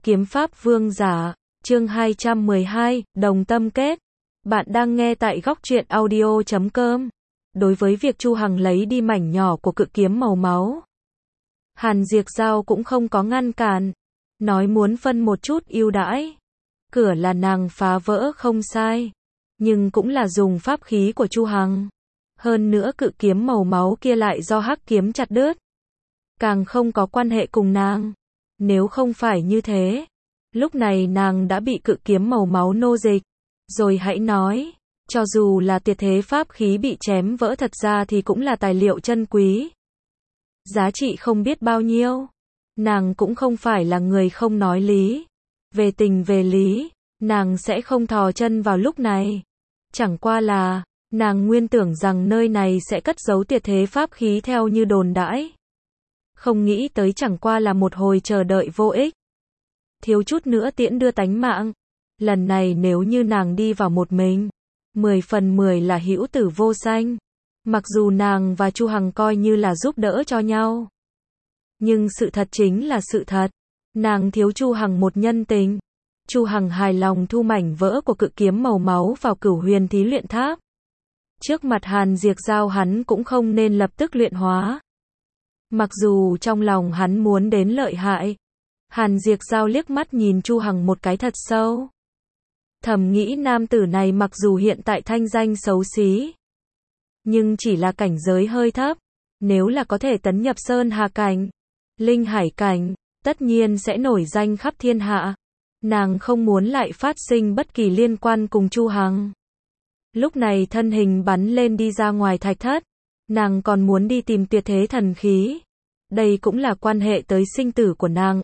Kiếm pháp vương giả, chương 212, đồng tâm kết. Bạn đang nghe tại góc truyện audio.com. Đối với việc Chu Hằng lấy đi mảnh nhỏ của cự kiếm màu máu, Hàn Diệp Giao cũng không có ngăn cản, nói muốn phân một chút ưu đãi. Cửa là nàng phá vỡ không sai, nhưng cũng là dùng pháp khí của Chu Hằng. Hơn nữa cự kiếm màu máu kia lại do hắc kiếm chặt đứt, càng không có quan hệ cùng nàng. Nếu không phải như thế, lúc này nàng đã bị cự kiếm màu máu nô dịch. Rồi hãy nói, cho dù là tuyệt thế pháp khí bị chém vỡ thật ra thì cũng là tài liệu chân quý, giá trị không biết bao nhiêu. Nàng cũng không phải là người không nói lý. Về tình về lý, nàng sẽ không thò chân vào lúc này. Chẳng qua là, nàng nguyên tưởng rằng nơi này sẽ cất giấu tuyệt thế pháp khí theo như đồn đãi. Không nghĩ tới chẳng qua là một hồi chờ đợi vô ích. Thiếu chút nữa tiễn đưa tánh mạng. Lần này nếu như nàng đi vào một mình, 10 phần 10 là hữu tử vô sanh. Mặc dù nàng và Chu Hằng coi như là giúp đỡ cho nhau, nhưng sự thật chính là sự thật. Nàng thiếu Chu Hằng một nhân tình. Chu Hằng hài lòng thu mảnh vỡ của cự kiếm màu máu vào Cửu Huyền Thí Luyện Tháp. Trước mặt Hàn Diệp Giao hắn cũng không nên lập tức luyện hóa. Mặc dù trong lòng hắn muốn đến lợi hại. Hàn Diệp Giao liếc mắt nhìn Chu Hằng một cái thật sâu. Thầm nghĩ nam tử này mặc dù hiện tại thanh danh xấu xí, nhưng chỉ là cảnh giới hơi thấp. Nếu là có thể tấn nhập Sơn Hà cảnh, Linh Hải cảnh, tất nhiên sẽ nổi danh khắp thiên hạ. Nàng không muốn lại phát sinh bất kỳ liên quan cùng Chu Hằng. Lúc này thân hình bắn lên đi ra ngoài thạch thất. Nàng còn muốn đi tìm tuyệt thế thần khí. Đây cũng là quan hệ tới sinh tử của nàng.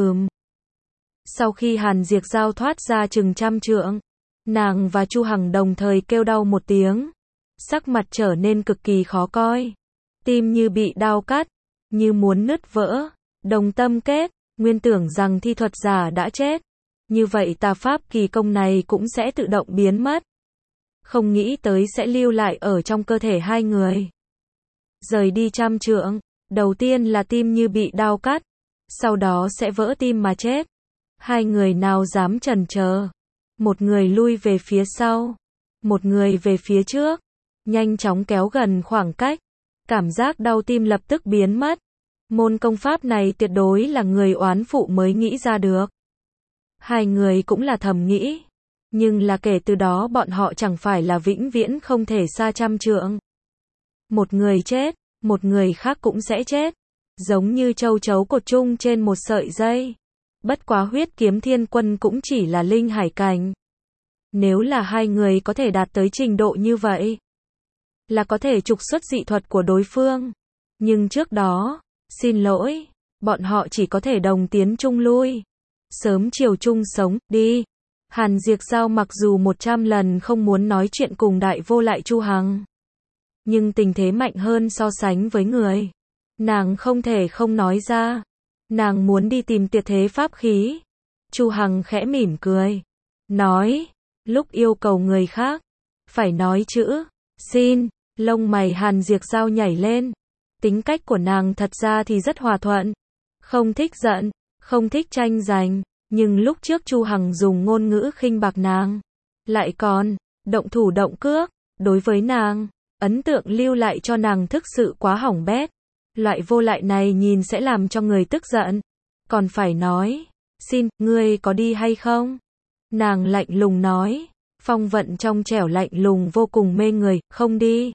Sau khi Hàn Diệp Giao thoát ra chừng trăm trượng, nàng và Chu Hằng đồng thời kêu đau một tiếng. Sắc mặt trở nên cực kỳ khó coi. Tim như bị đao cắt, như muốn nứt vỡ. Đồng tâm kết, nguyên tưởng rằng thi thuật giả đã chết. Như vậy tà pháp kỳ công này cũng sẽ tự động biến mất. Không nghĩ tới sẽ lưu lại ở trong cơ thể hai người. Rời đi trăm trượng, đầu tiên là tim như bị đao cắt, sau đó sẽ vỡ tim mà chết. Hai người nào dám chần chờ. Một người lui về phía sau, một người về phía trước, nhanh chóng kéo gần khoảng cách. Cảm giác đau tim lập tức biến mất. Môn công pháp này tuyệt đối là người oán phụ mới nghĩ ra được. Hai người cũng là thầm nghĩ. Nhưng là kể từ đó bọn họ chẳng phải là vĩnh viễn không thể xa trăm trượng. Một người chết, một người khác cũng sẽ chết. Giống như châu chấu cột chung trên một sợi dây. Bất quá Huyết Kiếm Thiên Quân cũng chỉ là linh hải cảnh. Nếu là hai người có thể đạt tới trình độ như vậy, là có thể trục xuất dị thuật của đối phương. Nhưng trước đó, xin lỗi, bọn họ chỉ có thể đồng tiến chung lui. Sớm chiều chung sống, đi. Hàn Diệp Giao mặc dù 100 lần không muốn nói chuyện cùng đại vô lại Chu Hằng, nhưng tình thế mạnh hơn so sánh với người. Nàng không thể không nói ra. Nàng muốn đi tìm tuyệt thế pháp khí. Chu Hằng khẽ mỉm cười. Nói, lúc yêu cầu người khác, phải nói chữ, xin. Lông mày Hàn Diệp Giao nhảy lên. Tính cách của nàng thật ra thì rất hòa thuận. Không thích giận, không thích tranh giành. Nhưng lúc trước Chu Hằng dùng ngôn ngữ khinh bạc nàng, lại còn động thủ động cước. Đối với nàng, ấn tượng lưu lại cho nàng thực sự quá hỏng bét. Loại vô lại này nhìn sẽ làm cho người tức giận. Còn phải nói, xin, ngươi có đi hay không? Nàng lạnh lùng nói. Phong vận trong trẻo lạnh lùng vô cùng mê người, không đi.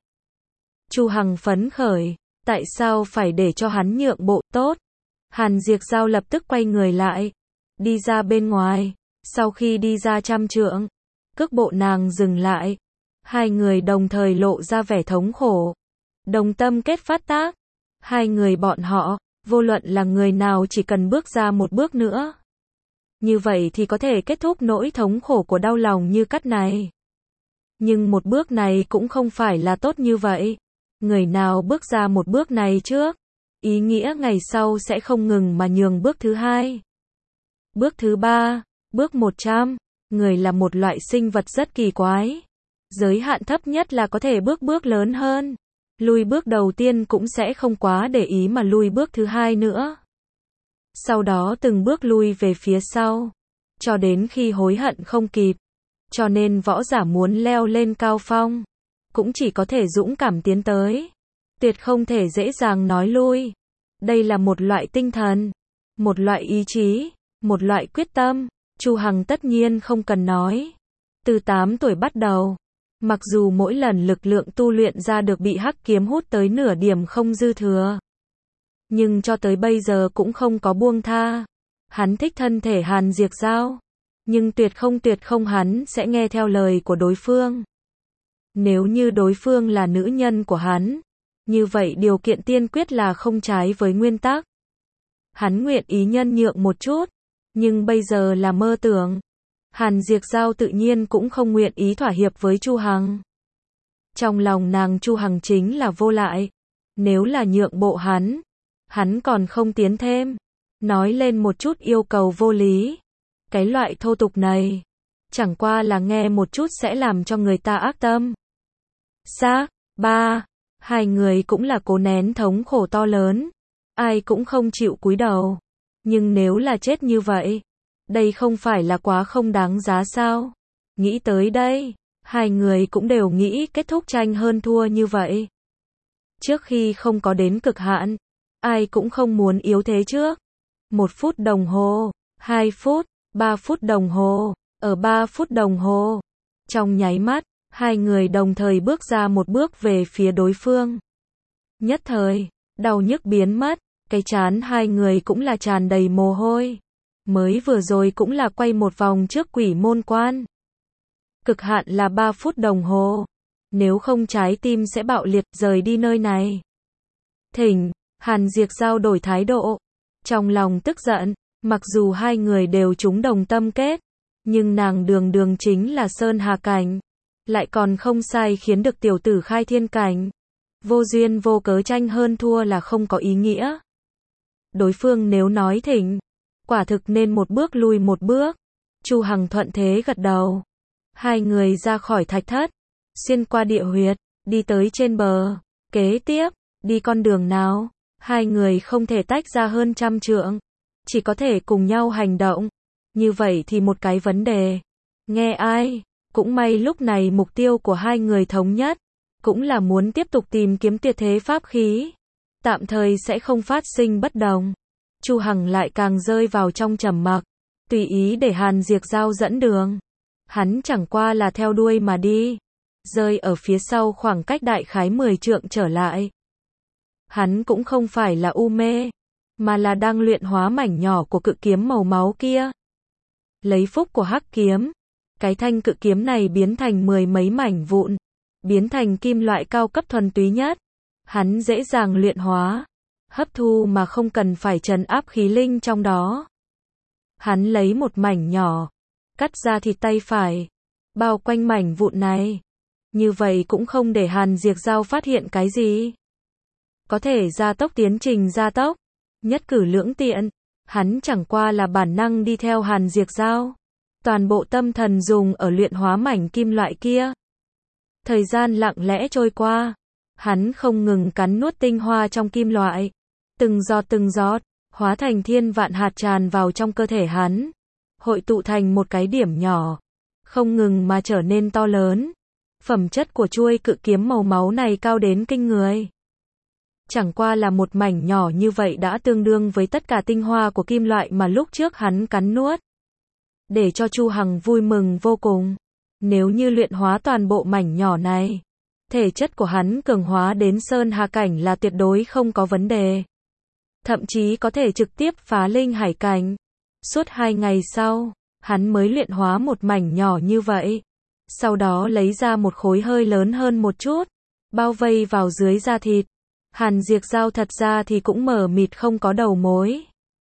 Chu Hằng phấn khởi, tại sao phải để cho hắn nhượng bộ, tốt. Hàn Diệp Giao lập tức quay người lại, đi ra bên ngoài. Sau khi đi ra trăm trượng, cước bộ nàng dừng lại. Hai người đồng thời lộ ra vẻ thống khổ. Đồng tâm kết phát tác. Hai người bọn họ, vô luận là người nào chỉ cần bước ra một bước nữa, như vậy thì có thể kết thúc nỗi thống khổ của đau lòng như cắt này. Nhưng một bước này cũng không phải là tốt như vậy. Người nào bước ra một bước này trước, ý nghĩa ngày sau sẽ không ngừng mà nhường bước thứ hai, bước thứ ba, bước 100. Người là một loại sinh vật rất kỳ quái. Giới hạn thấp nhất là có thể bước lớn hơn. Lui bước đầu tiên cũng sẽ không quá để ý mà lui bước thứ hai nữa. sau đó từng bước lui về phía sau, cho đến khi hối hận không kịp. Cho nên võ giả muốn leo lên cao phong, cũng chỉ có thể dũng cảm tiến tới, tuyệt không thể dễ dàng nói lui. Đây là một loại tinh thần, một loại ý chí, một loại quyết tâm. Chu Hằng tất nhiên không cần nói. Từ 8 tuổi bắt đầu, mặc dù mỗi lần lực lượng tu luyện ra được bị hắc kiếm hút tới nửa điểm không dư thừa, nhưng cho tới bây giờ cũng không có buông tha. Hắn thích thân thể Hàn Diệp Giao, nhưng tuyệt không hắn sẽ nghe theo lời của đối phương. Nếu như đối phương là nữ nhân của hắn, như vậy điều kiện tiên quyết là không trái với nguyên tắc. Hắn nguyện ý nhân nhượng một chút, nhưng bây giờ là mơ tưởng. Hàn Diệp Giao tự nhiên cũng không nguyện ý thỏa hiệp với Chu Hằng. Trong lòng nàng Chu Hằng chính là vô lại. Nếu là nhượng bộ hắn còn không tiến thêm. Nói lên một chút yêu cầu vô lý. Cái loại thô tục này, chẳng qua là nghe một chút sẽ làm cho người ta ác tâm. Xác, hai người cũng là cố nén thống khổ to lớn. Ai cũng không chịu cúi đầu. Nhưng nếu là chết như vậy, đây không phải là quá không đáng giá sao? Nghĩ tới đây, hai người cũng đều nghĩ kết thúc tranh hơn thua như vậy. Trước khi không có đến cực hạn, ai cũng không muốn yếu thế trước. 1 phút đồng hồ, 2 phút, 3 phút đồng hồ, ở 3 phút đồng hồ. Trong nháy mắt, hai người đồng thời bước ra một bước về phía đối phương. Nhất thời, đau nhức biến mất, cái trán hai người cũng là tràn đầy mồ hôi. Mới vừa rồi cũng là quay một vòng trước quỷ môn quan. Cực hạn là 3 phút đồng hồ. Nếu không trái tim sẽ bạo liệt rời đi nơi này. Thỉnh, Hàn Diệp Giao đổi thái độ. Trong lòng tức giận, mặc dù hai người đều trúng đồng tâm kết, nhưng nàng đường chính là Sơn Hà Cảnh. Lại còn không sai khiến được tiểu tử khai thiên cảnh. Vô duyên vô cớ tranh hơn thua là không có ý nghĩa. Đối phương nếu nói thỉnh, quả thực nên một bước lui một bước. Chu Hằng thuận thế gật đầu. Hai người ra khỏi thạch thất, xuyên qua địa huyệt, đi tới trên bờ. Kế tiếp, đi con đường nào? Hai người không thể tách ra hơn 100 trượng, chỉ có thể cùng nhau hành động. Như vậy thì một cái vấn đề. Nghe ai? Cũng may lúc này mục tiêu của hai người thống nhất, cũng là muốn tiếp tục tìm kiếm tuyệt thế pháp khí. Tạm thời sẽ không phát sinh bất đồng. Chu Hằng lại càng rơi vào trong trầm mặc, tùy ý để Hàn Diệp Giao dẫn đường. Hắn chẳng qua là theo đuôi mà đi, rơi ở phía sau khoảng cách đại khái 10 trượng trở lại. Hắn cũng không phải là u mê, mà là đang luyện hóa mảnh nhỏ của cự kiếm màu máu kia. Lấy phúc của hắc kiếm, cái thanh cự kiếm này biến thành 10 mấy mảnh vụn, biến thành kim loại cao cấp thuần túy nhất. Hắn dễ dàng luyện hóa, hấp thu mà không cần phải trấn áp khí linh trong đó. Hắn lấy một mảnh nhỏ, cắt ra thịt tay phải, bao quanh mảnh vụn này. Như vậy cũng không để Hàn Diệp Giao phát hiện cái gì. Có thể gia tốc tiến trình gia tốc, nhất cử lưỡng tiện. Hắn chẳng qua là bản năng đi theo Hàn Diệp Giao. Toàn bộ tâm thần dùng ở luyện hóa mảnh kim loại kia. Thời gian lặng lẽ trôi qua. Hắn không ngừng cắn nuốt tinh hoa trong kim loại. Từng giọt, hóa thành thiên vạn hạt tràn vào trong cơ thể hắn. Hội tụ thành một cái điểm nhỏ. Không ngừng mà trở nên to lớn. Phẩm chất của chuôi cự kiếm màu máu này cao đến kinh người. Chẳng qua là một mảnh nhỏ như vậy đã tương đương với tất cả tinh hoa của kim loại mà lúc trước hắn cắn nuốt. Để cho Chu Hằng vui mừng vô cùng. Nếu như luyện hóa toàn bộ mảnh nhỏ này, thể chất của hắn cường hóa đến Sơn Hà Cảnh là tuyệt đối không có vấn đề. Thậm chí có thể trực tiếp phá linh hải cảnh. Suốt 2 ngày sau, hắn mới luyện hóa một mảnh nhỏ như vậy. Sau đó lấy ra một khối hơi lớn hơn một chút, bao vây vào dưới da thịt. Hàn Diệp Giao thật ra thì cũng mờ mịt không có đầu mối.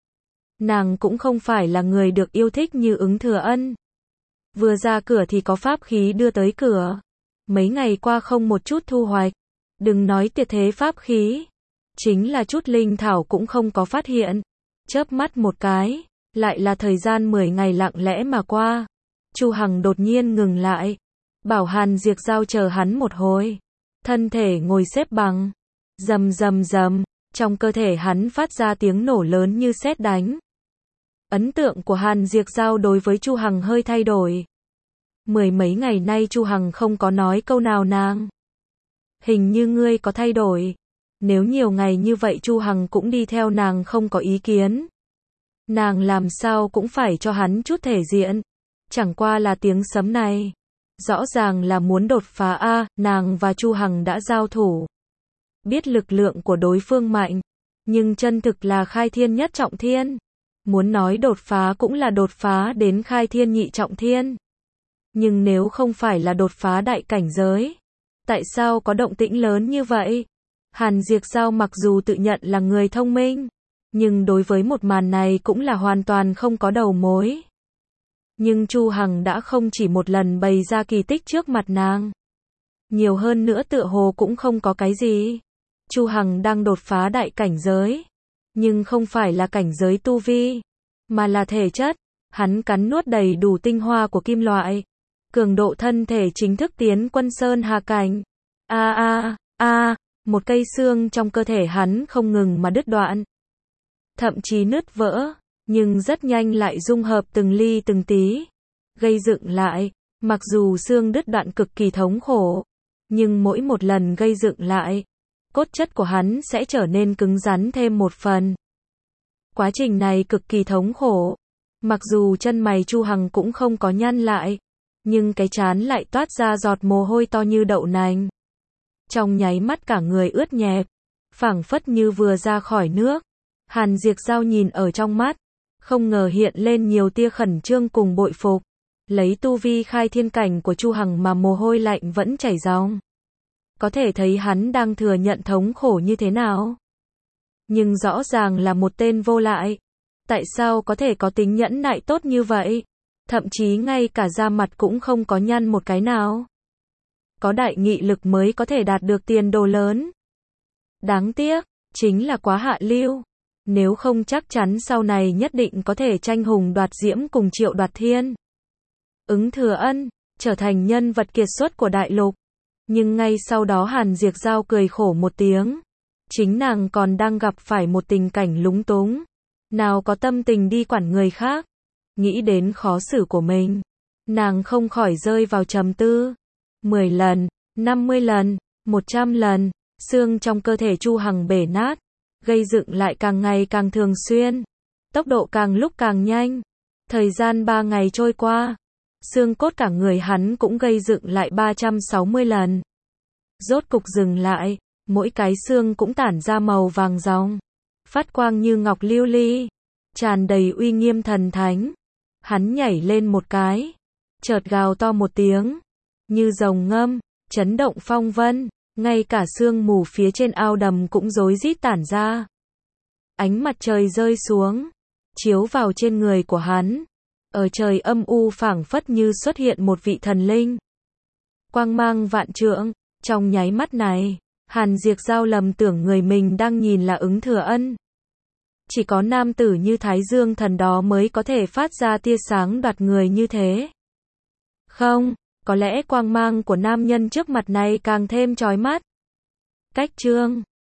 Nàng cũng không phải là người được yêu thích như Ứng Thừa Ân. Vừa ra cửa thì có pháp khí đưa tới cửa. Mấy ngày qua không một chút thu hoạch. Đừng nói tuyệt thế pháp khí. Chính là chút linh thảo cũng không có phát hiện. Chớp mắt một cái, lại là thời gian 10 ngày lặng lẽ mà qua. Chu Hằng đột nhiên ngừng lại. Bảo Hàn Diệp Giao chờ hắn một hồi. Thân thể ngồi xếp bằng. Rầm, trong cơ thể hắn phát ra tiếng nổ lớn như sét đánh. Ấn tượng của Hàn Diệc Giao đối với Chu Hằng hơi thay đổi. Mười mấy ngày nay Chu Hằng không có nói câu nào nàng. Hình như ngươi có thay đổi. Nếu nhiều ngày như vậy Chu Hằng cũng đi theo nàng không có ý kiến. Nàng làm sao cũng phải cho hắn chút thể diện. Chẳng qua là tiếng sấm này. Rõ ràng là muốn đột phá a, nàng và Chu Hằng đã giao thủ. Biết lực lượng của đối phương mạnh. Nhưng chân thực là khai thiên nhất trọng thiên. Muốn nói đột phá cũng là đột phá đến khai thiên nhị trọng thiên. Nhưng nếu không phải là đột phá đại cảnh giới. Tại sao có động tĩnh lớn như vậy? Hàn Diệc Giao mặc dù tự nhận là người thông minh. Nhưng đối với một màn này cũng là hoàn toàn không có đầu mối. Nhưng Chu Hằng đã không chỉ một lần bày ra kỳ tích trước mặt nàng. Nhiều hơn nữa tựa hồ cũng không có cái gì. Chu Hằng đang đột phá đại cảnh giới. Nhưng không phải là cảnh giới tu vi. Mà là thể chất. Hắn cắn nuốt đầy đủ tinh hoa của kim loại. Cường độ thân thể chính thức tiến quân sơn hà cảnh. Một cây xương trong cơ thể hắn không ngừng mà đứt đoạn. Thậm chí nứt vỡ. Nhưng rất nhanh lại dung hợp từng ly từng tí. Gây dựng lại. Mặc dù xương đứt đoạn cực kỳ thống khổ. Nhưng mỗi một lần gây dựng lại. Cốt chất của hắn sẽ trở nên cứng rắn thêm một phần. Quá trình này cực kỳ thống khổ. Mặc dù chân mày Chu Hằng cũng không có nhăn lại. Nhưng cái trán lại toát ra giọt mồ hôi to như đậu nành. Trong nháy mắt cả người ướt nhẹp. Phảng phất như vừa ra khỏi nước. Hàn Diệc Giao nhìn ở trong mắt. Không ngờ hiện lên nhiều tia khẩn trương cùng bội phục. Lấy tu vi khai thiên cảnh của Chu Hằng mà mồ hôi lạnh vẫn chảy ròng. Có thể thấy hắn đang thừa nhận thống khổ như thế nào. Nhưng rõ ràng là một tên vô lại. Tại sao có thể có tính nhẫn nại tốt như vậy? Thậm chí ngay cả da mặt cũng không có nhăn một cái nào. Có đại nghị lực mới có thể đạt được tiền đồ lớn. Đáng tiếc, chính là quá hạ lưu. Nếu không chắc chắn sau này nhất định có thể tranh hùng đoạt diễm cùng Triệu Đoạt Thiên. Ứng Thừa Ân, trở thành nhân vật kiệt xuất của đại lục. Nhưng ngay sau đó Hàn Diệc Giao cười khổ một tiếng. Chính nàng còn đang gặp phải một tình cảnh lúng túng. Nào có tâm tình đi quản người khác. Nghĩ đến khó xử của mình. Nàng không khỏi rơi vào trầm tư. 10 lần, 50 lần, 100 lần. Xương trong cơ thể Chu Hằng bể nát. Gây dựng lại càng ngày càng thường xuyên. Tốc độ càng lúc càng nhanh. Thời gian 3 ngày trôi qua. Xương cốt cả người hắn cũng gây dựng lại 360 lần. Rốt cục dừng lại. Mỗi cái xương cũng tản ra màu vàng ròng. Phát quang như ngọc lưu ly. Tràn đầy uy nghiêm thần thánh. Hắn nhảy lên một cái. Chợt gào to một tiếng. Như rồng ngâm. Chấn động phong vân. Ngay cả sương mù phía trên ao đầm cũng rối rít tản ra. Ánh mặt trời rơi xuống. Chiếu vào trên người của hắn. Ở trời âm u phảng phất như xuất hiện một vị thần linh. Quang mang vạn trượng. Trong nháy mắt này, Hàn Diệc Giao lầm tưởng người mình đang nhìn là Ứng Thừa Ân. Chỉ có nam tử như Thái Dương thần đó mới có thể phát ra tia sáng đoạt người như thế. Không, có lẽ quang mang của nam nhân trước mặt này càng thêm chói mắt. Cách chương